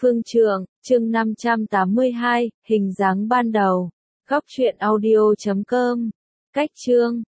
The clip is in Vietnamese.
Phương Trượng, chương 582, hình dáng ban đầu. Góc truyện audio.com. Cách chương